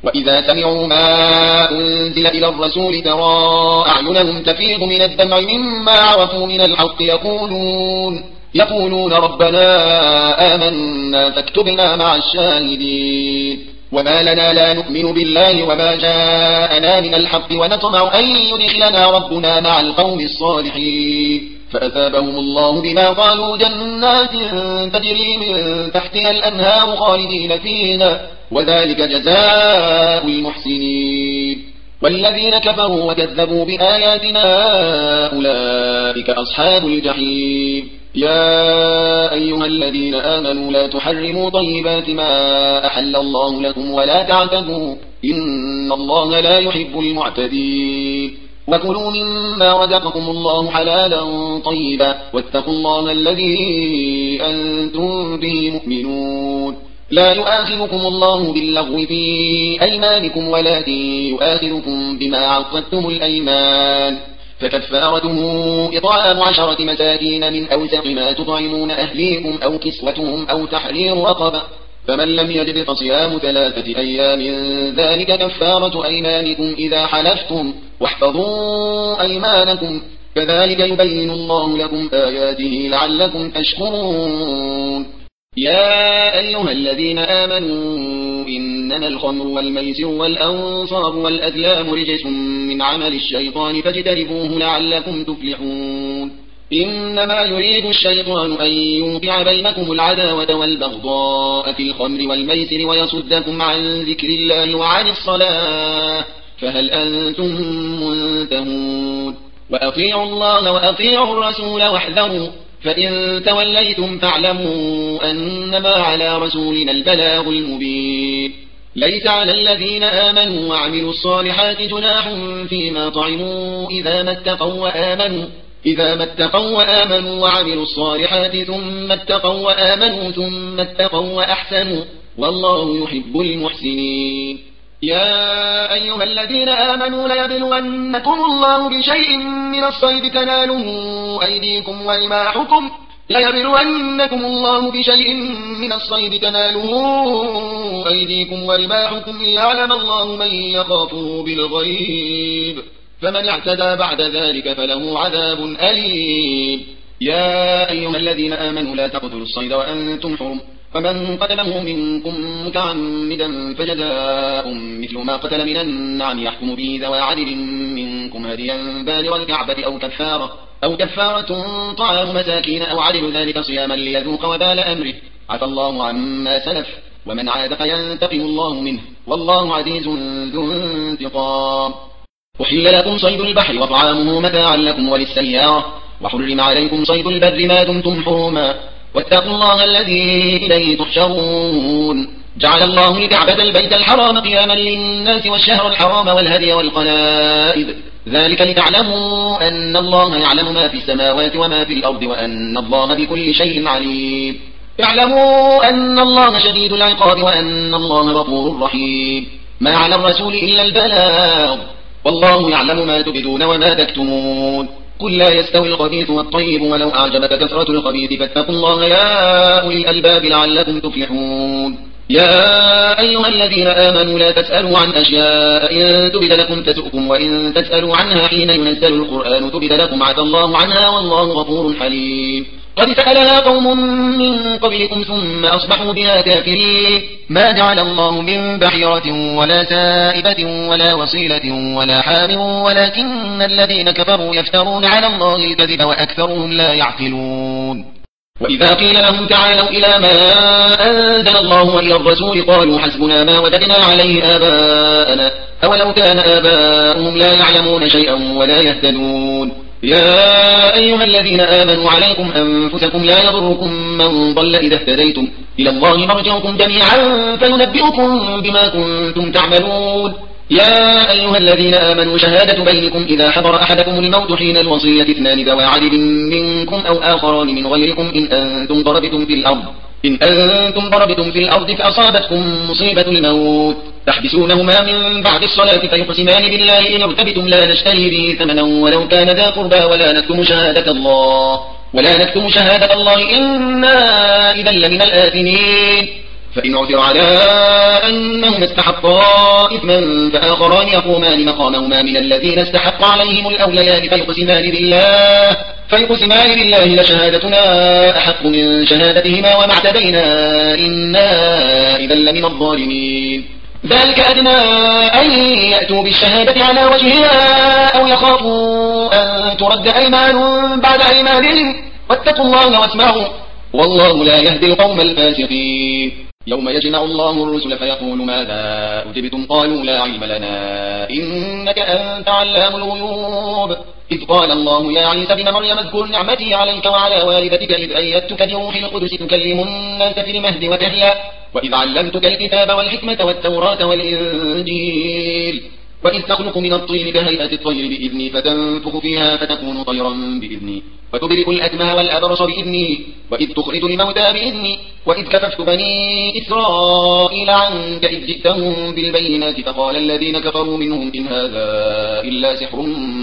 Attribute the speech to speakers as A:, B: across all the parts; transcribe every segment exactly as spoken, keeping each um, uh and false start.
A: وإذا سمعوا ما أنزل إلى الرسول ترى أعينهم تفيض من الدمع مما عرفوا من الحق يقولون, يقولون ربنا آمنا فاكتبنا مع الشاهدين. وما لنا لا نؤمن بالله وما جاءنا من الحق ونطمع أن يدخلنا ربنا مع القوم الصالحين. فأثابهم الله بما قالوا جنات تجري من تحتها الأنهار خالدين فيها وذلك جزاء المحسنين. والذين كفروا وكذبوا بآياتنا أولئك أصحاب الجحيم. يا أيها الذين آمنوا لا تحرموا طيبات ما أحل الله لكم ولا تعتدوا إن الله لا يحب المعتدين. وكلوا مما رزقكم الله حلالا طيبا واتقوا الله الذي أنتم به مؤمنون. لا يؤاخذكم الله باللغو في أيمانكم ولكن يؤاخذكم بما عقدتم الأيمان. فكفارته إطعام عشرة مساكين من أوسط ما تطعمون أهليكم أو كسوتهم أو تحرير رقبة فمن لم يجد فصيام ثلاثة أيام ذلك كفارة أيمانكم إذا حلفتم واحفظوا أيمانكم كذلك يبين الله لكم آياته لعلكم تشكرون. يا أيها الذين آمنوا إنما الخمر والميسر والأنصاب والأزلام رجس من عمل الشيطان فاجتنبوه لعلكم تفلحون. إنما يريد الشيطان أن يوقع بينكم العداوة والبغضاء في الخمر والميسر ويصدكم عن ذكر الله وعن الصلاة فهل أنتم منتهون. وأطيعوا الله وأطيعوا الرسول واحذروا فإن توليتم فاعلموا أنما على رسولنا البلاغ المبين. ليس على الذين آمنوا وعملوا الصالحات جناح فيما طعموا إذا ما اتقوا وآمنوا إذا ما اتقوا وآمنوا وعملوا الصالحات ثم اتقوا وآمنوا ثم اتقوا وأحسنوا والله يحب المحسنين. يا أيها الذين آمنوا ليبلونكم الله بشيء من الصيد تناله أيديكم ورماحكم ليبلونكم الله بشيء من الصيد تناله أيديكم ورماحكم ليعلم الله من يخافه بالغيب فمن اعتدى بعد ذلك فله عذاب أليم. يا أيها الذين آمنوا لا تقتلوا الصيد وأنتم حرم فمن قتله منكم متعمدا فجزاء مثل ما قتل من النعم يحكم به ذوى عدل منكم هديا بالغ الكعبة أو كفارة أو كفارة طعام مساكين أو عدل ذلك صياما ليذوق وبال أمره عفى الله عما سلف ومن عاد فينتقم الله منه والله عزيز ذو انتقام. أحل لكم صيد البحر وطعامه متاعا لكم وللسيارة وحرم عليكم صيد البر ما دمتم حرما واتقوا الله الذي إليه تحشرون. جعل الله الكعبة البيت الحرام قياما للناس والشهر الحرام والهدي والقلائد ذلك لتعلموا أن الله يعلم ما في السماوات وما في الأرض وأن الله بكل شيء عليم. اعلموا أن الله شديد العقاب وأن الله غفور رحيم. ما على الرسول إلا البلاغ والله يعلم ما تبدون وما تكتمون. قل لا يستوي الخبيث والطيب ولو أعجبك كثرة الخبيث فاتقوا الله يا أولي الألباب لعلكم تفلحون. يا أيها الذين آمنوا لا تسألوا عن أشياء إن تبد لكم تسؤكم وإن تسألوا عنها حين ينزل القرآن تبد لكم عفى الله عنها والله غفور حليم. قد سألها قوم من قبلكم ثم أصبحوا بها كافرين. ما جعل الله من بحيرة ولا سائبة ولا وصيلة ولا حام ولكن الذين كفروا يفترون على الله الكذب وأكثرهم لا يعقلون. وإذا قيل لهم تعالوا إلى ما أنزل الله وإلى الرسول قالوا حسبنا ما وجدنا عليه آباءنا أولو كان آباؤهم لا يعلمون شيئا ولا يهتدون. يا أيها الذين آمنوا عليكم أنفسكم لا يضركم من ضل إذا اهتديتم إلى الله مرجعكم جميعا فينبئكم بما كنتم تعملون. يا أيها الذين آمنوا شهادة بينكم إذا حضر أحدكم الموت حين الوصية اثنان ذوى عدل منكم أو آخران من غيركم إن أنتم ضربتم في الأرض إن أنتم ضربتم في الأرض فأصابتكم مصيبة الموت تحبسونهما من بعد الصلاة فيقسمان بالله إن ارتبتم لا نشتري به ثمنا ولو كان ذا قربى ولا نكتم شهادة الله ولا نكتم شهادة الله إنا إذا لمن الآثمين. فإن عثر على أنهما استحقا إثما فآخران يقومان مقامهما من الذين استحق عليهم الأوليان فيقسمان بالله فيقسمان بالله لشهادتنا أحق من شهادتهما وما اعتدينا إنا إذا لمن الظالمين. ذلك أدنى أن يأتوا بالشهادة على وجهها أو يخافوا أن ترد أيمان بعد أيمانهم واتقوا الله واسمعوا والله لا يهدي القوم الفاسقين. يوم يجمع الله الرسل فيقول ماذا أجبتم قالوا لا علم لنا إنك أنت علام الغيوب. إذ قال الله يا عيسى ابن مريم اذكر نعمتي عليك وعلى والدتك إذ أيدتك بروح القدس تكلم الناس في المهد وكهلا وإذ علمتك الكتاب والحكمة والتوراة والإنجيل وإذ تخلق من الطين كهيئة الطير بإذني فتنفخ فيها فتكون طيرا بإذني وتبرئ الأكمه والأبرص بإذني وإذ تخرج الموتى بإذني وإذ كففت بني إسرائيل عنك إذ جئتهم بالبينات فقال الذين كفروا منهم إن هذا إلا سحر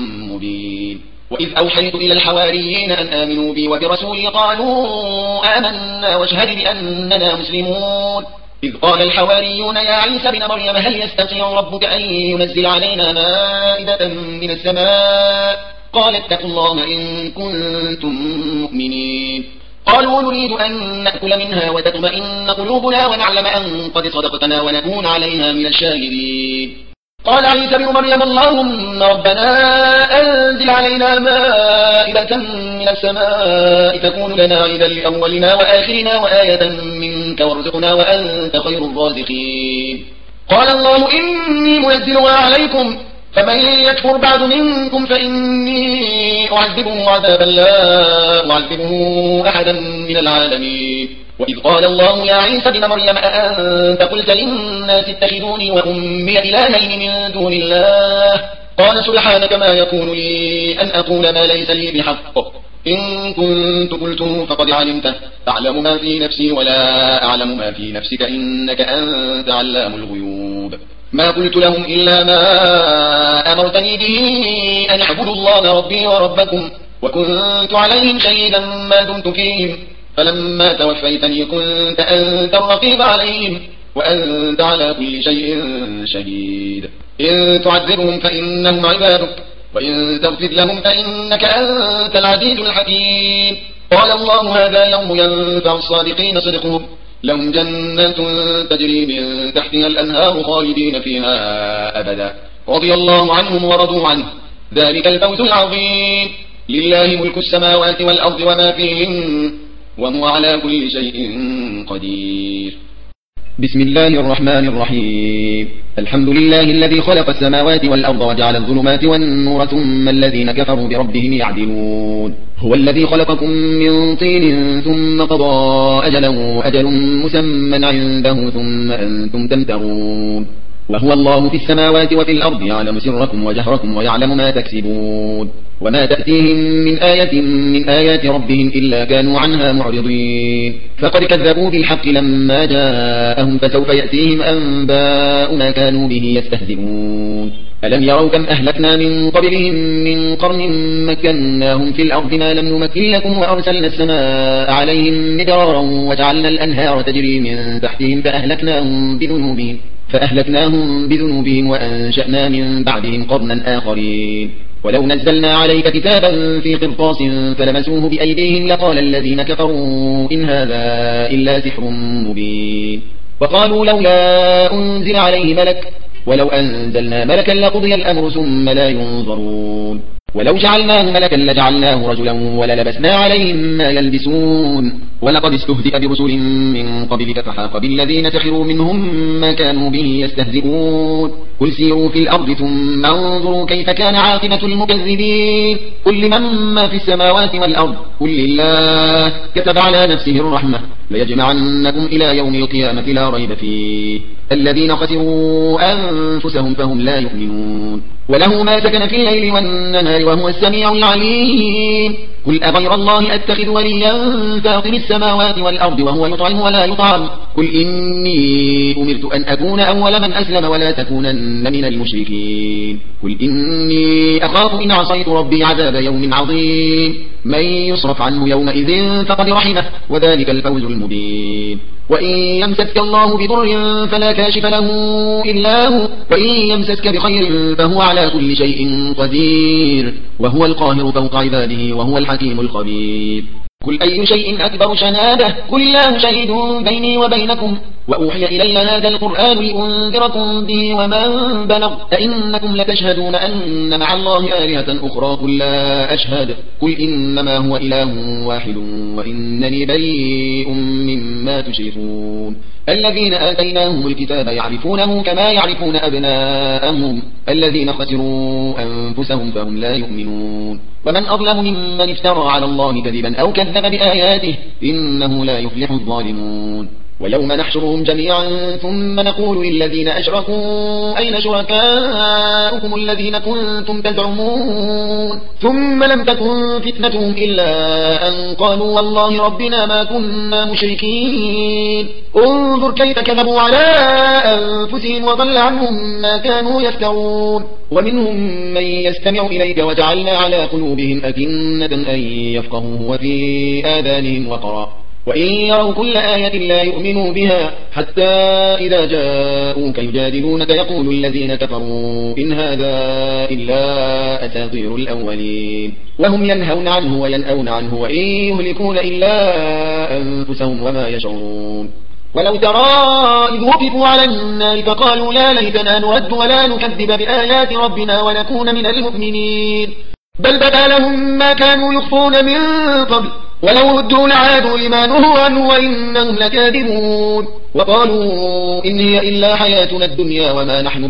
A: مبين. وإذ أوحيت إلى الحواريين أن آمنوا بي وبرسولي قالوا آمنا واشهد بأننا مسلمون. إذ قال الحواريون يا عيسى ابن مريم هل يستطيع ربك أن ينزل علينا مائدة من السماء قال اتقوا الله إن كنتم مؤمنين. قالوا نريد أن نأكل منها وتطمئن قلوبنا ونعلم أن قد صدقتنا ونكون عليها من الشاهدين. قال عيسى ابن مريم اللهم ربنا أنزل علينا مائدة من السماء تكون لنا عيدا لأولنا وآخرنا وآية منك وارزقنا وأنت خير الرازقين. قال الله إني منزلها عليكم فمن يكفر بعد منكم فإني أعذبه عذابا لا أعذبه أحدا من العالمين. وإذ قال الله يا عيسى ابن مريم أأنت قلت للناس اتخذوني وأمي إلهين من دون الله قال سبحانك ما يكون لي أن أقول ما ليس لي بحق إن كنت قلته فقد علمته تعلم ما في نفسي ولا أعلم ما في نفسك إنك أنت علام الغيوب. ما قلت لهم إلا ما أمرتني به أن اعبدوا الله ربي وربكم وكنت عليهم شهيدا ما دمت فيهم فلما توفيتني كنت أنت الرقيب عليهم وأنت على كل شيء شهيد. إن تعذبهم فإنهم عبادك وإن تغفر لهم فإنك أنت العزيز الحكيم. قال الله هذا يوم ينفع الصادقين صدقهم لهم جنات تجري من تحتها الأنهار خالدين فيها أبدا رضي الله عنهم ورضوا عنه ذلك الفوز العظيم. لله ملك السماوات والأرض وما فيهن وهو على كل شيء قدير. بسم الله الرحمن الرحيم. الحمد لله الذي خلق السماوات والأرض وجعل الظلمات والنور ثم الذين كفروا بربهم يعدلون. هو الذي خلقكم من طين ثم قضى أجلا وأجل مسمى عنده ثم أنتم تمترون. وهو الله في السماوات وفي الأرض يعلم سركم وجهركم ويعلم ما تكسبون وما تأتيهم من آية من آيات ربهم إلا كانوا عنها معرضين. فقد كذبوا بالحق لما جاءهم فسوف يأتيهم أنباء ما كانوا به يستهزئون. ألم يروا كم أهلكنا من قبلهم من قرن مكناهم في الأرض ما لم نمكن لكم وأرسلنا السماء عليهم مدرارا وجعلنا الأنهار تجري من تحتهم فأهلكناهم بذنوبهم فأهلكناهم بذنوبهم وأنشأنا من بعدهم قرنا آخرين. ولو نزلنا عليك كتابا في قرطاس فلمسوه بأيديهم لقال الذين كفروا إن هذا إلا سحر مبين. وقالوا لولا أنزل عليه ملك ولو أنزلنا ملكا لقضي الأمر ثم لا ينظرون. ولو جعلناه ملكا لجعلناه رجلا وللبسنا عليهم ما يلبسون. ولقد استهزئ برسل من قبلك فحاق بالذين سخروا منهم ما كانوا به يستهزئون. قل سيروا في الأرض ثم انظروا كيف كان عاقبة المكذبين. قل لمن ما في السماوات والأرض قل لله كتب على نفسه الرحمة ليجمعنكم إلى يوم القيامة لا ريب فيه الذين خسروا أنفسهم فهم لا يؤمنون. وله ما سكن في الليل والنهار وهو السميع العليم. قل أغير الله أتخذ وليا فاطر السماوات والأرض وهو يطعم ولا يطعم. قل إني أمرت أن أكون أول من أسلم ولا تكونن من المشركين. قل إني أخاف إن عصيت ربي عذاب يوم عظيم. من يصرف عنه يومئذ فقد رحمه وذلك الفوز المبين. وإن يمسسك الله بضر فلا كاشف له إلا هو وإن يمسسك بخير فهو على كل شيء قدير وهو القاهر فوق عباده وهو الحكيم الخبير قل أي شيء أكبر شهادة قل الله شهيد بيني وبينكم وأوحي إلي هذا القرآن لأنذركم به ومن بلغ أئنكم لتشهدون أن مع الله آلهة أخرى قل لا أشهد قل إنما هو إله واحد وإنني بريء مما تشركون الذين آتيناهم الكتاب يعرفونه كما يعرفون أبناءهم الذين خسروا أنفسهم فهم لا يؤمنون ومن أظلم ممن افترى على الله كذبا أو كذب بآياته إنه لا يفلح الظالمون ويوم نحشرهم جميعا ثم نقول للذين أشركوا أين شركاؤكم الذين كنتم تزعمون ثم لم تكن فتنتهم إلا أن قالوا والله ربنا ما كنا مشركين انظر كيف كذبوا على أنفسهم وضل عنهم ما كانوا يفترون ومنهم من يستمع إليك وجعلنا على قلوبهم أكنة أن يفقهوه وفي آذانهم وقرا وإن يروا كل آية لا يؤمنوا بها حتى إذا جاءوك يجادلونك يقول الذين كفروا إن هذا إلا أساطير الأولين وهم ينهون عنه وينأون عنه وإن يهلكون إلا أنفسهم وما يشعرون ولو ترى إذ وقفوا على النار فقالوا لا ليتنا نرد ولا نكذب بآيات ربنا ونكون من المؤمنين بل بدا لهم ما كانوا يخفون من قبل ولو ردوا لعادوا لما نهوا عنه وإنهم لكاذبون وقالوا إن هي إلا حياتنا الدنيا وما نحن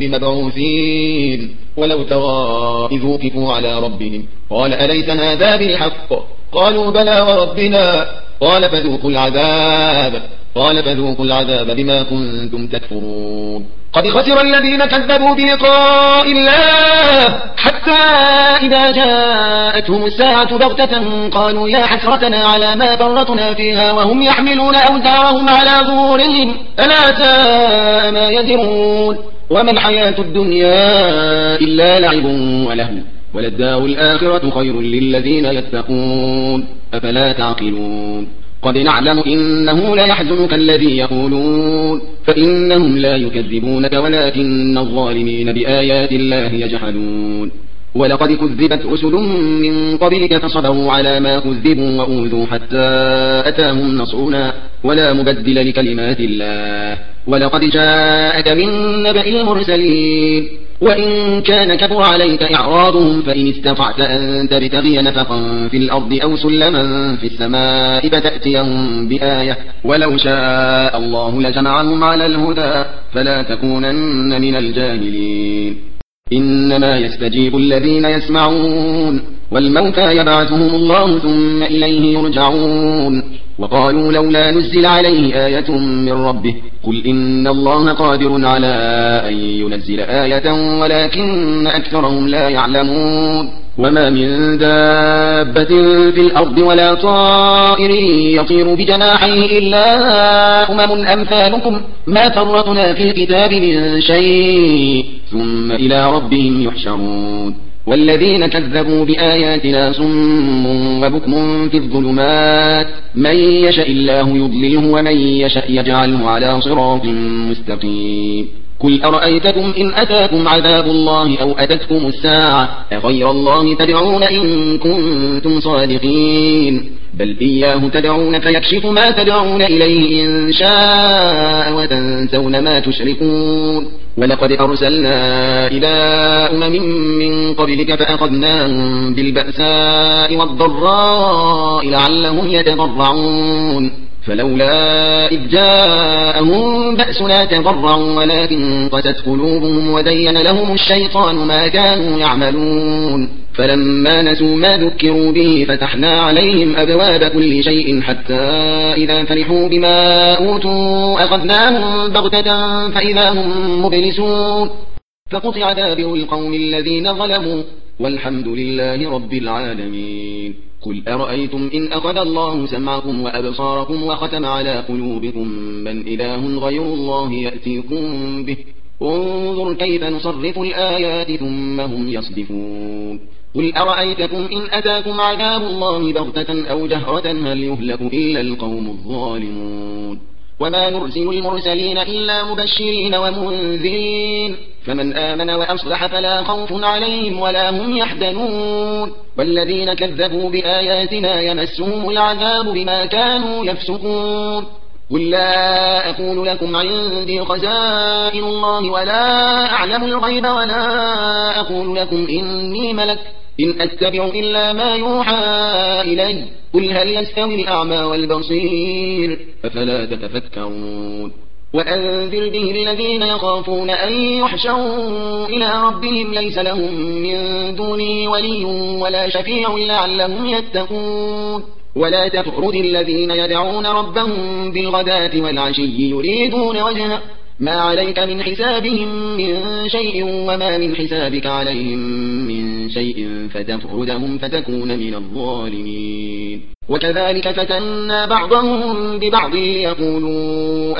A: بمبعوثين ولو ترى إذ وقفوا على ربهم قال أليس هذا بالحق قالوا بلى وربنا قال فذوقوا العذاب قال فذوقوا العذاب بما كنتم تكفرون قد خسر الذين كذبوا بلقاء الله حتى إذا جاءتهم الساعة بغتة قالوا يا حسرتنا على ما فرطنا فيها وهم يحملون أوزارهم على ظهورهم ألا ساء ما يزرون وما الحياة الدنيا إلا لعب ولهو وللدار الآخرة خير للذين يتقون أفلا تعقلون قد نعلم إنه لا يحزنك الذي يقولون فإنهم لا يكذبونك ولكن الظالمين بآيات الله يجحدون ولقد كذبت رسل من قبلك فصبروا على ما كذبوا وأوذوا حتى أتاهم نصرنا ولا مبدل لكلمات الله ولقد جاءك من نبأ المرسلين وإن كان كبر عليك إعراضهم فإن استطعت أن تبتغي نفقا في الأرض أو سلما في السماء فتأتيهم بآية ولو شاء الله لجمعهم على الهدى فلا تكونن من الجاهلين إنما يستجيب الذين يسمعون والموتى يبعثهم الله ثم إليه يرجعون وقالوا لولا نزل عليه آية من ربه قل إن الله قادر على أن ينزل آية ولكن أكثرهم لا يعلمون وما من دابة في الأرض ولا طائر يطير بجناحيه إلا أمم أمثالكم ما فرطنا في الكتاب من شيء ثم إلى ربهم يحشرون والذين كذبوا بآياتنا صم وبكم في الظلمات من يشاء الله يضلله ومن يشاء يجعله على صراط مستقيم قل أرأيتكم إن أتاكم عذاب الله أو أتتكم الساعة أغير الله تدعون إن كنتم صادقين بل إياه تدعون فيكشف ما تدعون إليه إن شاء وتنسون ما تشركون ولقد أرسلنا إلى أمم من قبلك فأخذناهم بالبأساء والضراء لعلهم يتضرعون فلولا إذ جاءهم بأسنا تضرعوا ولكن قست قلوبهم وزين لهم الشيطان ما كانوا يعملون فلما نسوا ما ذكروا به فتحنا عليهم أبواب كل شيء حتى إذا فرحوا بما أوتوا أخذناهم بغتة فإذا هم مبلسون فقطع دابر القوم الذين ظلموا والحمد لله رب العالمين قل أرأيتم إن أخذ الله سمعكم وأبصاركم وختم على قلوبكم من إله غير الله يأتيكم به انظر كيف نصرف الآيات ثم هم يصدفون قل أرأيتكم إن أتاكم عذاب الله بغتة أو جهرة هل يهلك إلا القوم الظالمون وما نرسل المرسلين إلا مبشرين ومنذرين فمن آمن وأصلح فلا خوف عليهم ولا هم يحزنون والذين كذبوا بآياتنا يمسهم العذاب بما كانوا يفسقون قل لا أقول لكم عندي خزائن الله ولا أعلم الغيب ولا أقول لكم إني ملك إن أتبع إلا ما يوحى إلي قل هل يستوي الأعمى والبصير أفلا تتفكرون وأنذر به الذين يخافون أن يحشروا إلى ربهم ليس لهم من دونه ولي ولا شفيع لعلهم يتقون ولا تطرد الذين يدعون ربهم بالغداة والعشي يريدون وجهه ما عليك من حسابهم من شيء وما من حسابك عليهم من شيء فتطردهم فتكون من الظالمين وكذلك فتنا بعضهم ببعض ليقولوا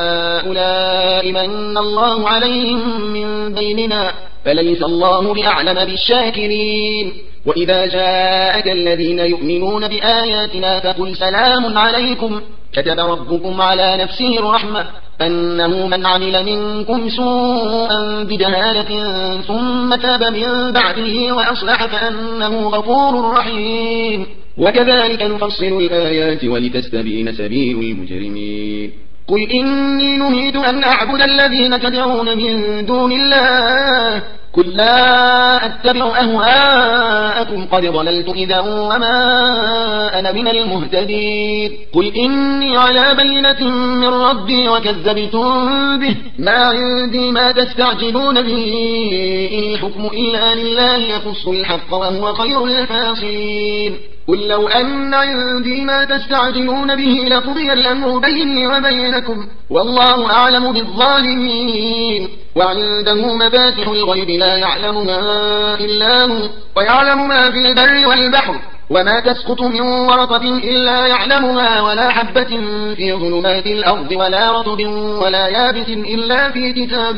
A: أهؤلاء من الله عليهم من بيننا فليس الله بأعلم بالشاكرين وإذا جاءك الذين يؤمنون بآياتنا فقل سلام عليكم كتب ربكم على نفسه الرحمة أنه من عمل منكم سوءا بجهالة ثم تاب من بعده وأصلح فأنه غفور رحيم وكذلك نفصل الآيات ولتستبين سبيل المجرمين قل إني نهيت أن أعبد الذين تدعون من دون الله قل لا أتبع أهواءكم قد ضللت إذا وما أنا من المهتدين قل إني على بينة من ربي وكذبتم به ما عندي ما تستعجلون به إن الحكم إلا لله يقص الحق وهو خير الفاصلين قل لو أن عندي ما تستعجلون به لقضي الأمر بيني وبينكم والله أعلم بالظالمين وعنده مفاتح الغيب لا يعلمها إلا هو ويعلم ما في البر والبحر وما تسقط من ورقة إلا يعلمها ولا حبة في ظلمات الأرض ولا رطب ولا يابس إلا في كتاب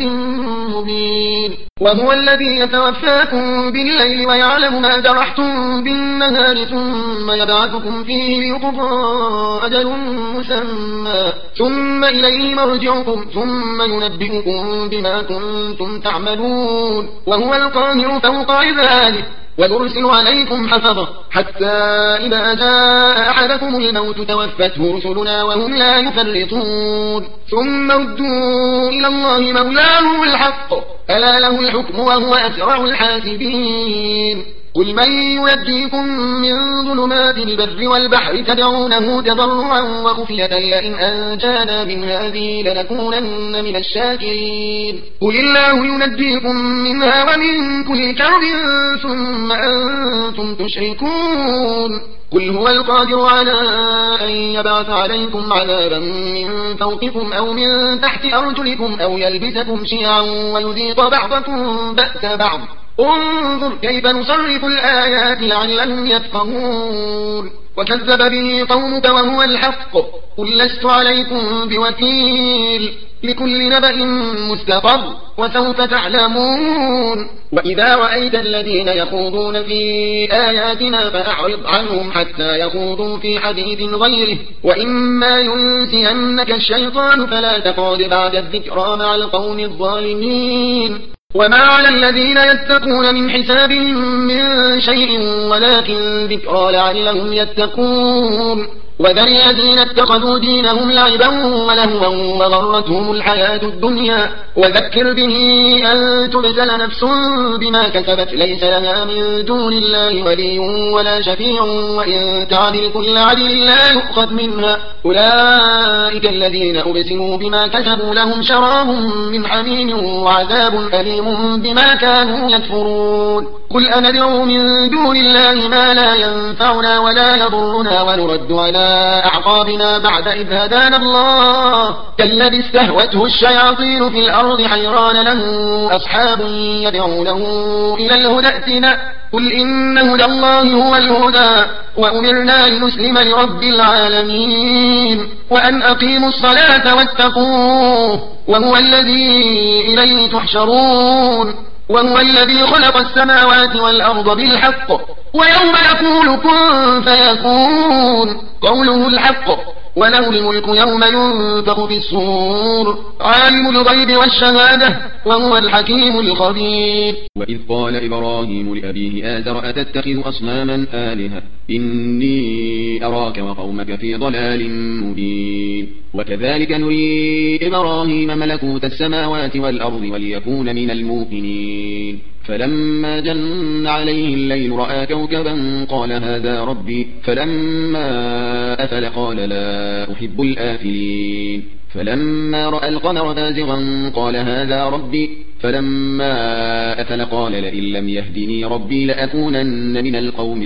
A: مبين وهو الذي يتوفاكم بالليل ويعلم ما جرحتم بالنهار ثم يبعثكم فيه ليقضى أجل مسمى ثم إليه مرجعكم ثم ينبئكم بما كنتم تعملون وهو القاهر فوق عباده ويرسل عليكم حفظة حتى إذا جاء أحدكم الموت توفته رسلنا وهم لا يفرطون ثم ردوا إلى الله مولاهم الحق ألا له الحكم وهو أسرع الحاسبين قل من ينجيكم من ظلمات البر والبحر تدعونه تضرعا وخفية لئن أنجانا من هذه لنكونن من الشاكرين قل الله ينجيكم منها ومن كل كرب ثم أنتم تشركون قل هو القادر على أن يبعث عليكم عذابا من فوقكم أو من تحت أرجلكم أو يلبسكم شيعا ويذيق بعضكم بأس بعض انظر كيف نصرف الآيات لعلهم يفقهون وكذب به قومك وهو الحق قل لست عليكم بوكيل لكل نبأ مستقر وسوف تعلمون وإذا رأيت الذين يخوضون في آياتنا فأعرض عنهم حتى يخوضوا في حديث غيره وإما ينسينك الشيطان فلا تقعد بعد الذكرى مع القوم الظالمين وما على الذين يتقون من حسابهم من شيء ولكن ذكرى لعلهم يتقون وذل الذين اتخذوا دينهم لعبا ولهوا وغرتهم الحياة الدنيا وذكر به أن تبتل نفس بما كسبت ليس لها من دون الله ولي ولا شفيع وإن تعدل كل عدل لا يؤخذ منها أولئك الذين أبسلوا بما كسبوا لهم شراب من حميم وعذاب أليم بما كانوا يكفرون قل أندعو من دون الله ما لا ينفعنا ولا يضرنا ونرد على أعقابنا بعد إذ هدانا الله كالذي استهوته الشياطين في الأرض حيران له أصحاب يدعونه إلى الهدى ائتنا قل إن هدى الله هو الهدى وأمرنا لنسلم لرب العالمين وأن أقيموا الصلاة واتقوه وهو الذي إليه تحشرون وهو الذي خلق السماوات والأرض بالحق ويوم يقول كن فيكون قوله الحق وله الملك يوم ينفخ في الصور عالم الغيب والشهادة وهو الحكيم الخبير.
B: وإذ قال إبراهيم لأبيه آزر أتتخذ أصناما آلهة إني أراك وقومك في ضلال مبين. وكذلك نري إبراهيم ملكوت السماوات والأرض وليكون من الموقنين. فلما جن عليه الليل رأى كوكبا قال هذا ربي فلما أفل قال لا أحب الآفلين. فلما رأى القمر بازغا قال هذا ربي فلما أفل قال لئن لم يهدني ربي لأكونن من القوم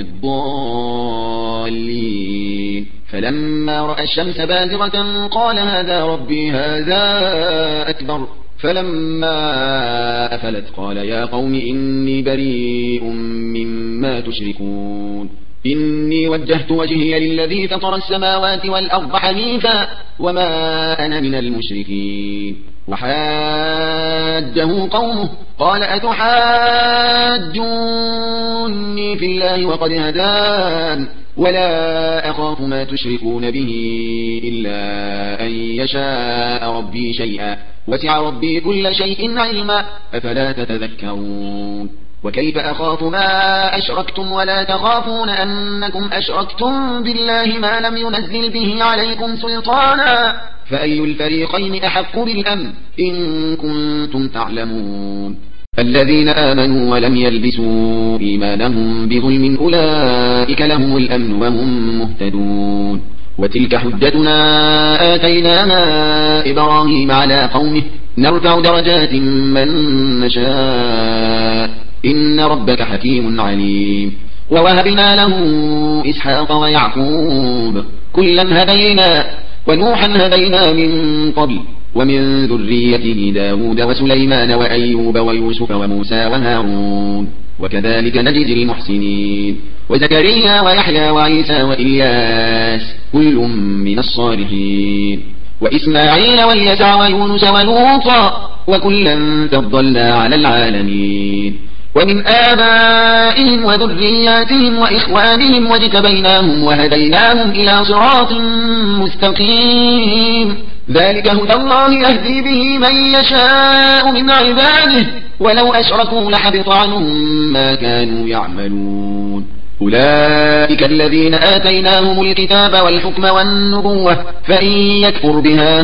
B: الضالين. فلما رأى الشمس بازغة قال هذا ربي هذا أكبر. فلما أفلت قال يا قوم إني بريء مما تشركون إني وجهت وجهي للذي فطر السماوات والأرض حنيفا وما أنا من المشركين. وحاجه قومه قال أتحاجوني في الله وقد هدان ولا أخاف ما تشركون به إلا أن يشاء ربي شيئا وسع ربي كل شيء علما أفلا تتذكرون. وكيف أخاف ما أشركتم ولا تخافون أنكم أشركتم بالله ما لم ينزل به عليكم سلطانا فأي الفريقين أحق بالأمن إن كنتم تعلمون. الذين آمنوا ولم يلبسوا إيمانهم بظلم أولئك لهم الأمن وهم مهتدون. وتلك حجتنا آتيناها إبراهيم على قومه نرفع درجات من نشاء إن ربك حكيم عليم. ووهبنا له إسحاق ويعقوب كلا هدينا ونوحا هدينا من قبل ومن ذريته داود وسليمان وأيوب ويوسف وموسى وهارون وكذلك نجزي المحسنين. وزكريا ويحيى وعيسى وإلياس كل من الصالحين. وإسماعيل واليسع ويونس ولوطا وكلا فضلنا على العالمين. ومن آبائهم وذرياتهم وإخوانهم واجتبيناهم وهديناهم إلى صراط مستقيم. ذلك هدى الله يهدي به من يشاء من عباده ولو أشركوا لحبط عنهم ما كانوا يعملون. أولئك الذين آتيناهم الكتاب والحكم والنبوة فإن يكفر بها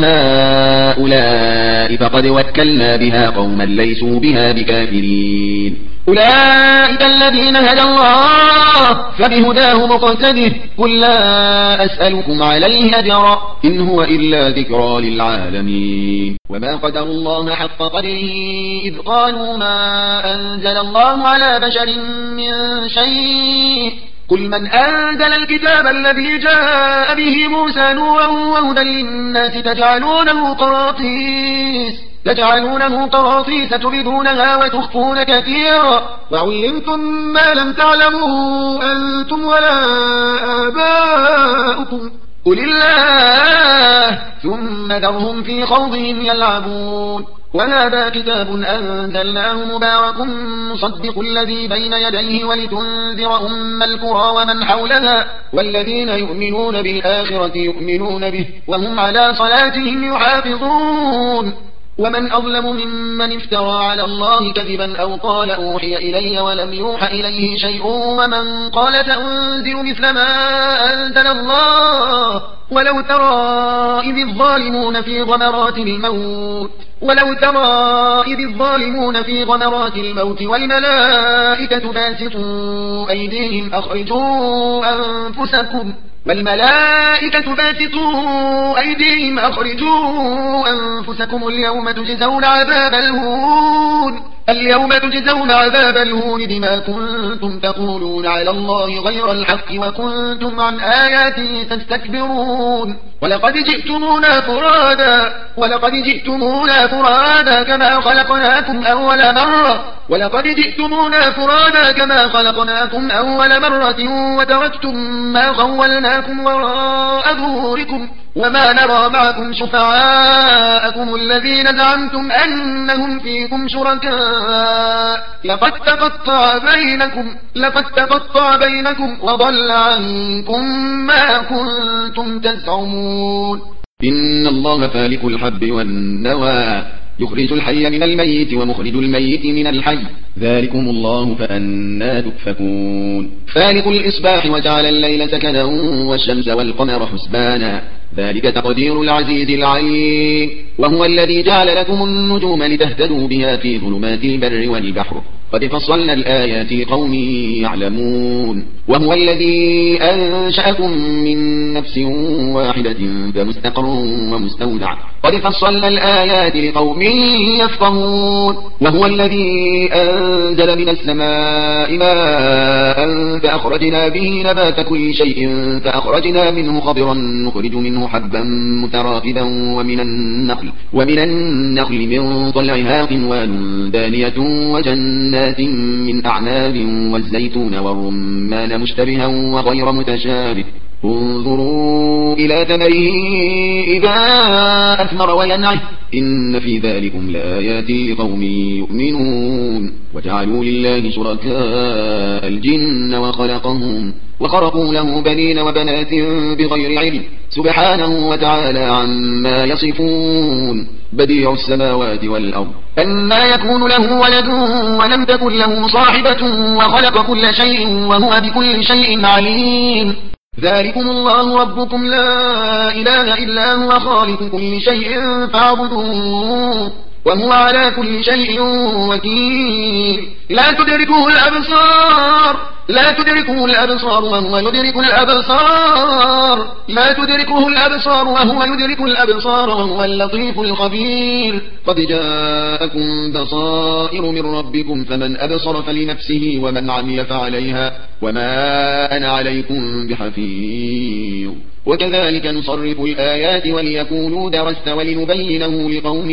B: هؤلاء فقد وكلنا بها قوما ليسوا بها بكافرين. أولئك الذين هدى الله فبهداه مقتده قل لا أسألكم عليه أجرا إن هو إلا ذكرى للعالمين. وما قدر الله حق قدره إذ قالوا ما أنزل الله على بشر من شيء قل من أنزل الكتاب الذي جاء به موسى نورا وهدى للناس تجعلونه قراطيس تجعلونه قراطيس تبدونها وتخفون كثيرا وعلمتم ما لم تعلموا أنتم ولا آباؤكم قل الله ثم ذرهم في خوضهم يلعبون. وهذا كتاب أنزلناه مبارك مصدق الذي بين يديه ولتنذر أم القرى ومن حولها والذين يؤمنون بالآخرة يؤمنون به وهم على صلاتهم يحافظون. ومن أظلم ممن افترى على الله كذبا أو قال أوحي إلي ولم يوحى إليه شيء ومن قال تنزل مثل ما أنزل الله ولو ترى إذ الظالمون في غمرات الموت ولو ترى إذ الظالمون في غمرات الموت والملائكة باسطوا أيديهم أخرجوا أنفسكم والملائكة باسطوا أيديهم أخرجوا أنفسكم اليوم تجزون عذاب الهون اليوم تجزون عذاب الهون بما كنتم تقولون على الله غير الحق وكنتم عن آياته تستكبرون. ولقد جئتمونا فرادا ولقد جئتمونا فرادا كما خلقناكم أول مرة ولقد جئتمونا فرادا كما خلقناكم أول مرة وتركتم ما خولناكم وراء ظهوركم وما نرى معكم شفعاءكم الذين زعمتم أنهم فيكم شركاء لقد تقطع بينكم لقد تقطع بينكم وضل عنكم ما كنتم تزعمون.
A: إن الله فالق الحب والنوى يخرج الحي من الميت ومخرج الميت من الحي ذلكم الله فأنا تؤفكون. فالق الإصباح وجعل الليل سكنا والشمس والقمر حسبانا ذلك تقدير العزيز العليم. وهو الذي جعل لكم النجوم لتهتدوا بها في ظلمات البر والبحر قد فصلنا الآيات لقوم يعلمون. وهو الذي أنشأكم من نفس واحدة فمستقر ومستودع قد فصلنا الآيات لقوم يفقهون. وهو الذي أنزل من السماء ماء فأخرجنا به نبات كل شيء فأخرجنا منه خضرا نخرج منه حبا متراكبا ومن النخل ومن النخل من طلعها قنوان دانية وجنات من أعناب والزيتون والرمان مشتبها وغير متشابه انظروا إلى ثمره إذا أثمر وينعه إن في ذلكم لآيات لقوم يؤمنون. وجعلوا لله شركاء الجن وخلقهم وخرقوا له بنين وبنات بغير علم سبحانه وتعالى عما يصفون. بديع السماوات والأرض أنى يكون له ولد ولم تكن له صاحبة وخلق كل شيء وهو بكل شيء عليم. ذلكم الله ربكم لا إله إلا هو خالق كل شيء فاعبدوه وهو على كل شيء وكيل. لا تدركه الأبصار لا تدركه الأبصار وهو يدرك الأبصار لا تدركه الأبصار وهو يدرك الأبصار وهو اللطيف الخبير. قد جاءكم بصائر من ربكم فمن أبصر فلنفسه ومن عمي فعليها وما أنا عليكم بحفيظ. وكذلك نصرف الآيات وليكونوا درست ولنبينه لقوم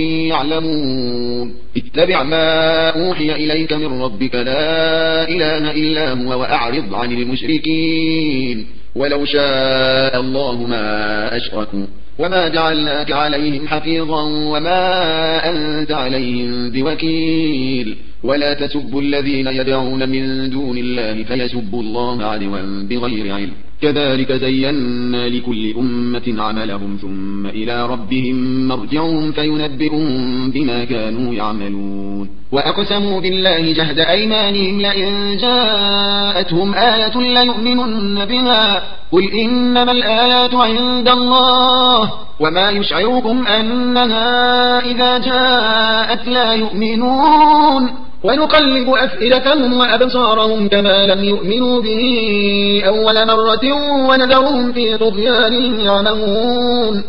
A: يعلمون. اتبع ما أوحي إليك من ربك لا إله إلا هو وأعرض عن المشركين ولو شاء الله ما أشركوا وما جعلناك عليهم حفيظا وما أنت عليهم بوكيل. ولا تسبوا الذين يدعون من دون الله فيسبوا الله عدوا بغير علم كذلك زينا لكل أمة عملهم ثم إلى ربهم مرجعهم فينبئهم بما كانوا يعملون. وأقسموا بالله جهد أيمانهم لئن جاءتهم آية ليؤمنن بها قل إنما الآيات عند الله وما يشعركم أنها إذا جاءت لا يؤمنون. ونقلب أفئدتهم وأبصارهم كما لم يؤمنوا به أول مرة ونذرهم في طغيانهم يعمهون.